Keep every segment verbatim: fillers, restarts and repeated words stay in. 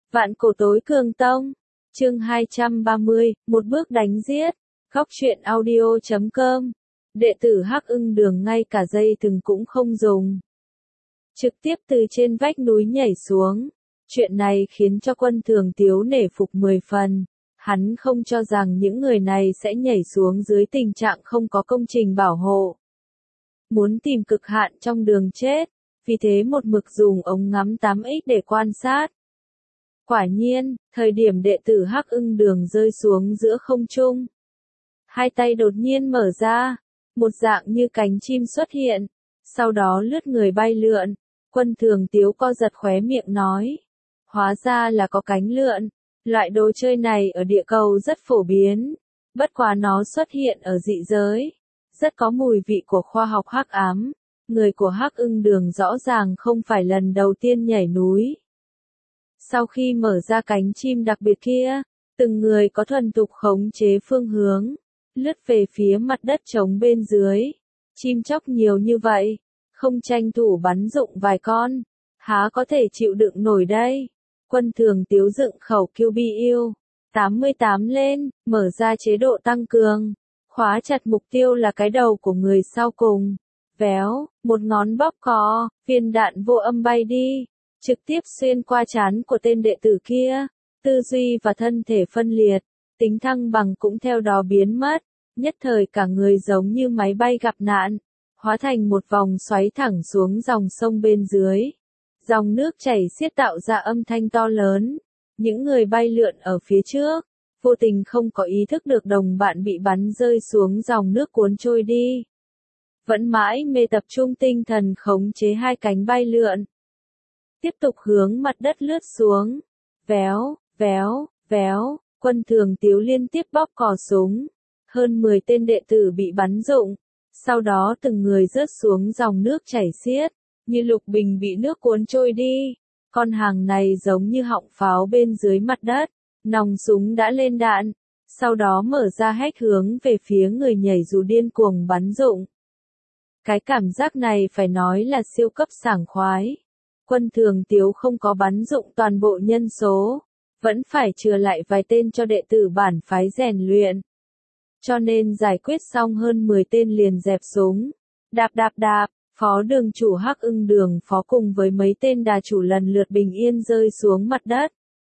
Vạn cổ tối cường tông. Chương hai trăm ba mươi, một bước đánh giết. Góc truyện audio chấm com. Đệ tử Hắc Ưng Đường ngay cả dây thừng cũng không dùng. Trực tiếp từ trên vách núi nhảy xuống. Chuyện này khiến cho Quân Thường Tiếu nể phục mười phần. Hắn không cho rằng những người này sẽ nhảy xuống dưới tình trạng không có công trình bảo hộ. Muốn tìm cực hạn trong đường chết, vì thế một mực dùng ống ngắm tám x để quan sát. Quả nhiên, thời điểm đệ tử Hắc Ưng Đường rơi xuống giữa không trung, hai tay đột nhiên mở ra, một dạng như cánh chim xuất hiện, sau đó lướt người bay lượn. Quân Thường Tiếu co giật khóe miệng nói, hóa ra là có cánh lượn. Loại đồ chơi này ở địa cầu rất phổ biến, bất quá nó xuất hiện ở dị giới, rất có mùi vị của khoa học hắc ám. Người của Hắc Ưng Đường rõ ràng không phải lần đầu tiên nhảy núi. Sau khi mở ra cánh chim đặc biệt kia, từng người có thuần thục khống chế phương hướng, lướt về phía mặt đất trống bên dưới. Chim chóc nhiều như vậy, không tranh thủ bắn dụng vài con, há có thể chịu đựng nổi đây. Quân Thường Tiếu dựng khẩu Q B U tám mươi tám lên, mở ra chế độ tăng cường, khóa chặt mục tiêu là cái đầu của người sau cùng. Véo, một ngón bóp cò, viên đạn vô âm bay đi, trực tiếp xuyên qua trán của tên đệ tử kia. Tư duy và thân thể phân liệt, tính thăng bằng cũng theo đó biến mất, nhất thời cả người giống như máy bay gặp nạn, hóa thành một vòng xoáy thẳng xuống dòng sông bên dưới. Dòng nước chảy xiết tạo ra âm thanh to lớn. Những người bay lượn ở phía trước, vô tình không có ý thức được đồng bạn bị bắn rơi xuống dòng nước cuốn trôi đi. Vẫn mãi mê tập trung tinh thần khống chế hai cánh bay lượn. Tiếp tục hướng mặt đất lướt xuống. Véo, véo, véo, Quân Thường Tiếu liên tiếp bóp cò súng. Hơn mười tên đệ tử bị bắn rụng. Sau đó từng người rớt xuống dòng nước chảy xiết, như lục bình bị nước cuốn trôi đi. Con hàng này giống như họng pháo bên dưới mặt đất. Nòng súng đã lên đạn. Sau đó mở ra hét hướng về phía người nhảy dù điên cuồng bắn rụng. Cái cảm giác này phải nói là siêu cấp sảng khoái. Quân Thường Tiếu không có bắn dụng toàn bộ nhân số, vẫn phải chừa lại vài tên cho đệ tử bản phái rèn luyện. Cho nên giải quyết xong hơn mười tên liền dẹp súng. Đạp đạp đạp, phó đường chủ Hắc Ưng Đường phó cùng với mấy tên đà chủ lần lượt bình yên rơi xuống mặt đất.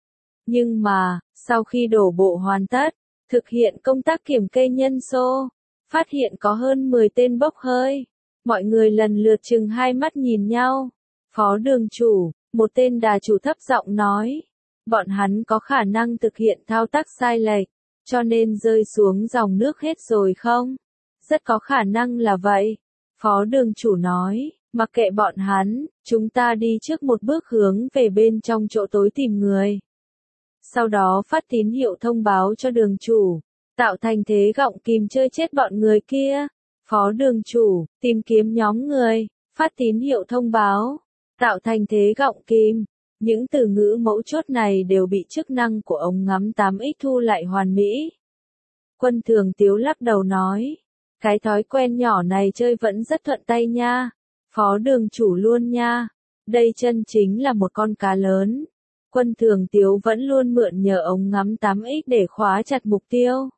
Nhưng mà, sau khi đổ bộ hoàn tất, thực hiện công tác kiểm kê nhân số, phát hiện có hơn mười tên bốc hơi. Mọi người lần lượt chừng hai mắt nhìn nhau. Phó đường chủ, một tên đà chủ thấp giọng nói, bọn hắn có khả năng thực hiện thao tác sai lệch, cho nên rơi xuống dòng nước hết rồi không? Rất có khả năng là vậy. Phó đường chủ nói, mặc kệ bọn hắn, chúng ta đi trước một bước hướng về bên trong chỗ tối tìm người. Sau đó phát tín hiệu thông báo cho đường chủ, tạo thành thế gọng kìm chơi chết bọn người kia. Phó đường chủ, tìm kiếm nhóm người, phát tín hiệu thông báo, tạo thành thế gọng kìm. Những từ ngữ mấu chốt này đều bị chức năng của ống ngắm tám x thu lại hoàn mỹ. Quân Thường Tiếu lắc đầu nói, cái thói quen nhỏ này chơi vẫn rất thuận tay nha. Phó đường chủ luôn nha. Đây chân chính là một con cá lớn. Quân Thường Tiếu vẫn luôn mượn nhờ ống ngắm tám x để khóa chặt mục tiêu.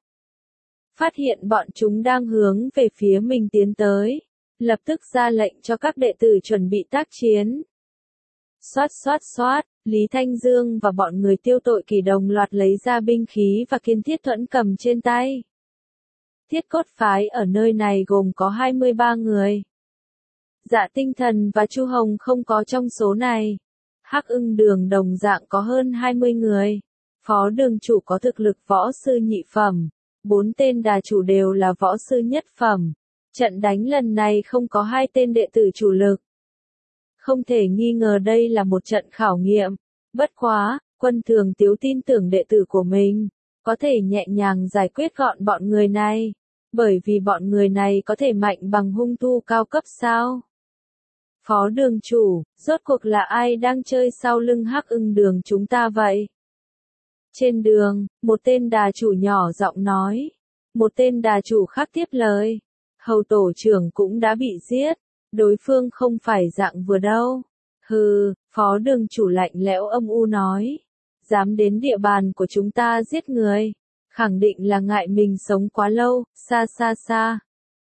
Phát hiện bọn chúng đang hướng về phía mình tiến tới, lập tức ra lệnh cho các đệ tử chuẩn bị tác chiến. Xoát xoát xoát, Lý Thanh Dương và bọn người tiêu tội kỳ đồng loạt lấy ra binh khí và kiên thiết thuẫn cầm trên tay. Thiết cốt phái ở nơi này gồm có hai mươi ba người. Dạ Tinh Thần và Chu Hồng không có trong số này. Hắc Ưng Đường đồng dạng có hơn hai mươi người. Phó đường chủ có thực lực võ sư nhị phẩm. Bốn tên đà chủ đều là võ sư nhất phẩm. Trận đánh lần này không có hai tên đệ tử chủ lực. Không thể nghi ngờ đây là một trận khảo nghiệm. Bất quá, Quân Thường Tiếu tin tưởng đệ tử của mình, có thể nhẹ nhàng giải quyết gọn bọn người này. Bởi vì bọn người này có thể mạnh bằng hung thu cao cấp sao? Phó đường chủ, rốt cuộc là ai đang chơi sau lưng Hắc Ưng Đường chúng ta vậy? Trên đường, một tên đà chủ nhỏ giọng nói. Một tên đà chủ khác tiếp lời. Hầu tổ trưởng cũng đã bị giết. Đối phương không phải dạng vừa đâu. Hừ, phó đường chủ lạnh lẽo âm u nói. dám đến địa bàn của chúng ta giết người. Khẳng định là ngại mình sống quá lâu, xa xa xa.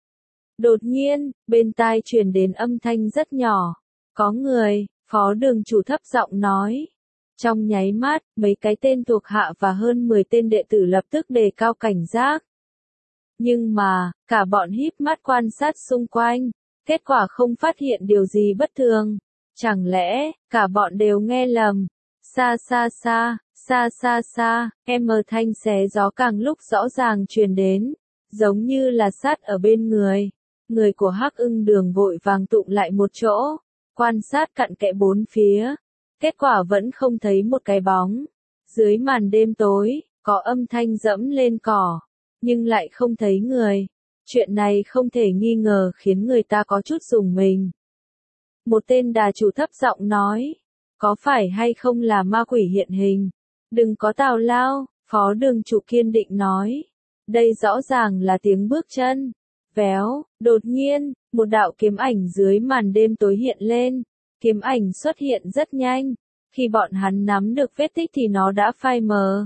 Đột nhiên, bên tai truyền đến âm thanh rất nhỏ. Có người, phó đường chủ thấp giọng nói. Trong nháy mắt, mấy cái tên thuộc hạ và hơn mười tên đệ tử lập tức đề cao cảnh giác. Nhưng mà, cả bọn híp mắt quan sát xung quanh, kết quả không phát hiện điều gì bất thường. Chẳng lẽ, cả bọn đều nghe lầm? Xa xa xa, xa xa xa, em mờ thanh xé gió càng lúc rõ ràng truyền đến, giống như là sát ở bên người. Người của Hắc Ưng Đường vội vàng tụng lại một chỗ, quan sát cặn kẽ bốn phía. Kết quả vẫn không thấy một cái bóng. Dưới màn đêm tối, có âm thanh dẫm lên cỏ, nhưng lại không thấy người. Chuyện này không thể nghi ngờ khiến người ta có chút rùng mình. Một tên đà chủ thấp giọng nói, có phải hay không là ma quỷ hiện hình? Đừng có tào lao, phó đường chủ kiên định nói. Đây rõ ràng là tiếng bước chân. Véo, đột nhiên, một đạo kiếm ảnh dưới màn đêm tối hiện lên. Kiếm ảnh xuất hiện rất nhanh. Khi bọn hắn nắm được vết tích thì nó đã phai mờ.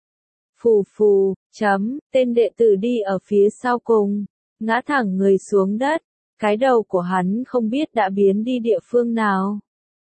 Phù phù, chấm, tên đệ tử đi ở phía sau cùng, ngã thẳng người xuống đất. Cái đầu của hắn không biết đã biến đi địa phương nào.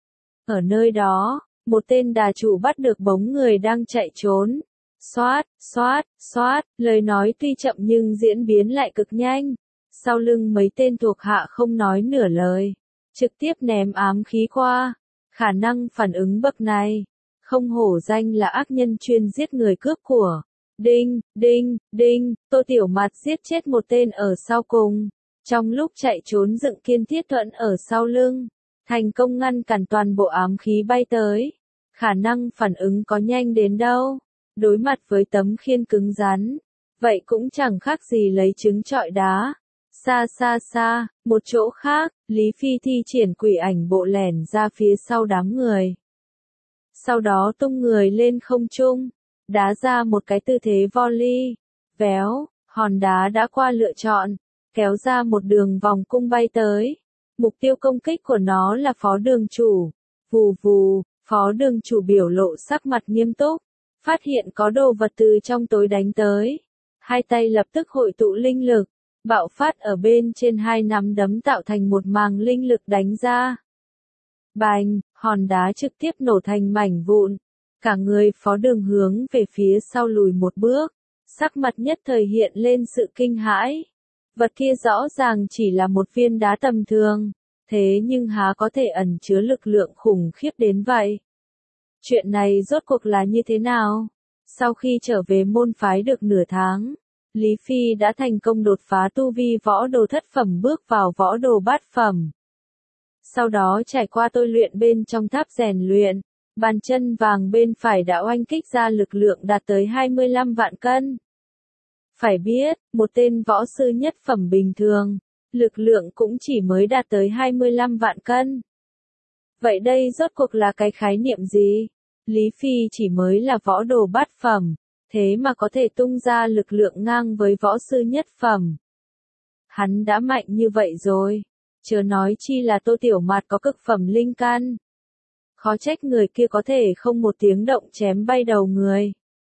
Ở nơi đó, một tên đà chủ bắt được bóng người đang chạy trốn. Xoát, xoát, xoát, lời nói tuy chậm nhưng diễn biến lại cực nhanh. Sau lưng mấy tên thuộc hạ không nói nửa lời, trực tiếp ném ám khí qua. Khả năng phản ứng bậc này, không hổ danh là ác nhân chuyên giết người cướp của. Đinh, đinh, đinh, Tô Tiểu Mạt giết chết một tên ở sau cùng. Trong lúc chạy trốn dựng Kiên Thiết Thuẫn ở sau lưng, thành công ngăn cản toàn bộ ám khí bay tới. Khả năng phản ứng có nhanh đến đâu, đối mặt với tấm khiên cứng rắn, vậy cũng chẳng khác gì lấy trứng trọi đá. Xa xa xa, một chỗ khác, Lý Phi thi triển quỷ ảnh bộ lẻn ra phía sau đám người. Sau đó tung người lên không trung, đá ra một cái tư thế volley. Véo, hòn đá đã qua lựa chọn, kéo ra một đường vòng cung bay tới. Mục tiêu công kích của nó là phó đường chủ. Vù vù, phó đường chủ biểu lộ sắc mặt nghiêm túc, phát hiện có đồ vật từ trong tối đánh tới. Hai tay lập tức hội tụ linh lực, bạo phát ở bên trên hai nắm đấm tạo thành một màng linh lực đánh ra. Bành, hòn đá trực tiếp nổ thành mảnh vụn. Cả người phó đường hướng về phía sau lùi một bước, sắc mặt nhất thời hiện lên sự kinh hãi. Vật kia rõ ràng chỉ là một viên đá tầm thường, thế nhưng há có thể ẩn chứa lực lượng khủng khiếp đến vậy. Chuyện này rốt cuộc là như thế nào? Sau khi trở về môn phái được nửa tháng, Lý Phi đã thành công đột phá tu vi võ đồ thất phẩm bước vào võ đồ bát phẩm. Sau đó trải qua tôi luyện bên trong tháp rèn luyện, bàn chân vàng bên phải đã oanh kích ra lực lượng đạt tới hai mươi lăm vạn cân. Phải biết, một tên võ sư nhất phẩm bình thường, lực lượng cũng chỉ mới đạt tới hai mươi lăm vạn cân. Vậy đây rốt cuộc là cái khái niệm gì? Lý Phi chỉ mới là võ đồ bát phẩm, thế mà có thể tung ra lực lượng ngang với võ sư nhất phẩm. Hắn đã mạnh như vậy rồi, chớ nói chi là Tô Tiểu Mạt có cực phẩm linh căn. Khó trách người kia có thể không một tiếng động chém bay đầu người.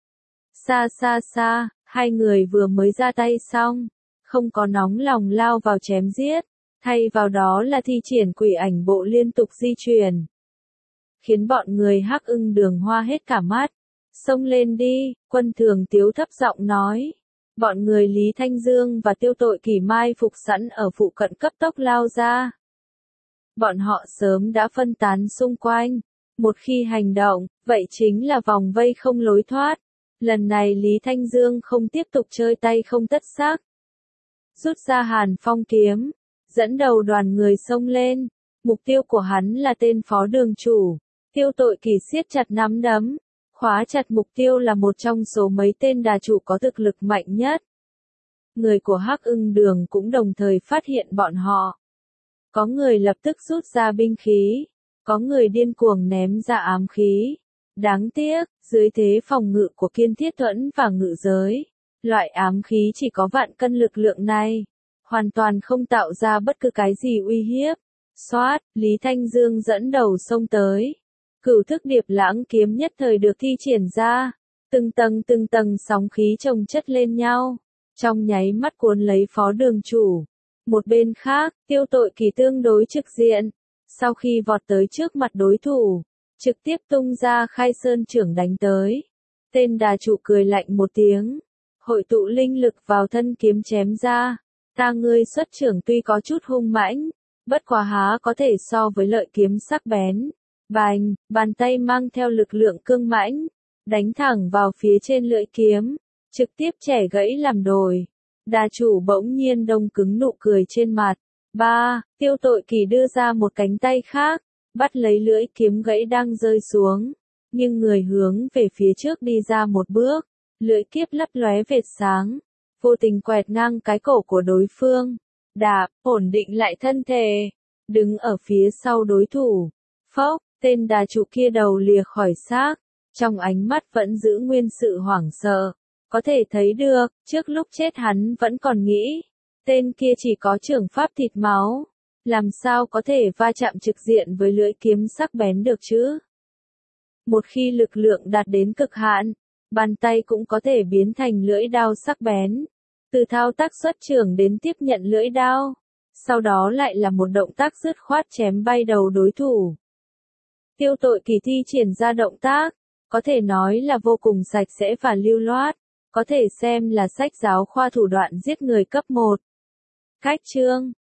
Xa xa xa, hai người vừa mới ra tay xong, không có nóng lòng lao vào chém giết, thay vào đó là thi triển quỷ ảnh bộ liên tục di chuyển. Khiến bọn người Hắc Ưng Đường hoa hết cả mắt. Xông lên đi, Quân Thường Tiếu thấp giọng nói. Bọn người Lý Thanh Dương và Tiêu Tội Kỳ mai phục sẵn ở phụ cận cấp tốc lao ra. Bọn họ sớm đã phân tán xung quanh. Một khi hành động, vậy chính là vòng vây không lối thoát. Lần này Lý Thanh Dương không tiếp tục chơi tay không tất xác. Rút ra Hàn Phong kiếm, dẫn đầu đoàn người xông lên. Mục tiêu của hắn là tên phó đường chủ. Tiêu Tội Kỳ siết chặt nắm đấm, khóa chặt mục tiêu là một trong số mấy tên đà chủ có thực lực mạnh nhất. Người của Hắc Ưng Đường cũng đồng thời phát hiện bọn họ. Có người lập tức rút ra binh khí, có người điên cuồng ném ra ám khí. Đáng tiếc, dưới thế phòng ngự của Kiên Thiết Thuẫn và ngự giới, loại ám khí chỉ có vạn cân lực lượng này, hoàn toàn không tạo ra bất cứ cái gì uy hiếp. Xoát, Lý Thanh Dương dẫn đầu xông tới. Cửu thức điệp lãng kiếm nhất thời được thi triển ra, từng tầng từng tầng sóng khí chồng chất lên nhau, trong nháy mắt cuốn lấy phó đường chủ. Một bên khác, Tiêu Tội Kỳ tương đối trực diện, sau khi vọt tới trước mặt đối thủ, trực tiếp tung ra khai sơn trưởng đánh tới. Tên đà trụ cười lạnh một tiếng, hội tụ linh lực vào thân kiếm chém ra. Ta ngươi xuất trưởng tuy có chút hung mãnh, bất quá há có thể so với lợi kiếm sắc bén. Bành, bàn tay mang theo lực lượng cương mãnh, đánh thẳng vào phía trên lưỡi kiếm, trực tiếp chẻ gãy làm đồi. Đà chủ bỗng nhiên đông cứng nụ cười trên mặt. Ba, Tiêu Tội Kỳ đưa ra một cánh tay khác, bắt lấy lưỡi kiếm gãy đang rơi xuống, nhưng người hướng về phía trước đi ra một bước, lưỡi kiếp lấp lóe vệt sáng, vô tình quẹt ngang cái cổ của đối phương, đạp, ổn định lại thân thể, đứng ở phía sau đối thủ. Phốc, tên đà trụ kia đầu lìa khỏi xác, trong ánh mắt vẫn giữ nguyên sự hoảng sợ. Có thể thấy được, trước lúc chết hắn vẫn còn nghĩ, tên kia chỉ có trưởng pháp thịt máu, làm sao có thể va chạm trực diện với lưỡi kiếm sắc bén được chứ? Một khi lực lượng đạt đến cực hạn, bàn tay cũng có thể biến thành lưỡi đao sắc bén. Từ thao tác xuất trưởng đến tiếp nhận lưỡi đao, sau đó lại là một động tác dứt khoát chém bay đầu đối thủ. Tiêu Tội Kỳ thi triển ra động tác, có thể nói là vô cùng sạch sẽ và lưu loát, có thể xem là sách giáo khoa thủ đoạn giết người cấp một. Cách chương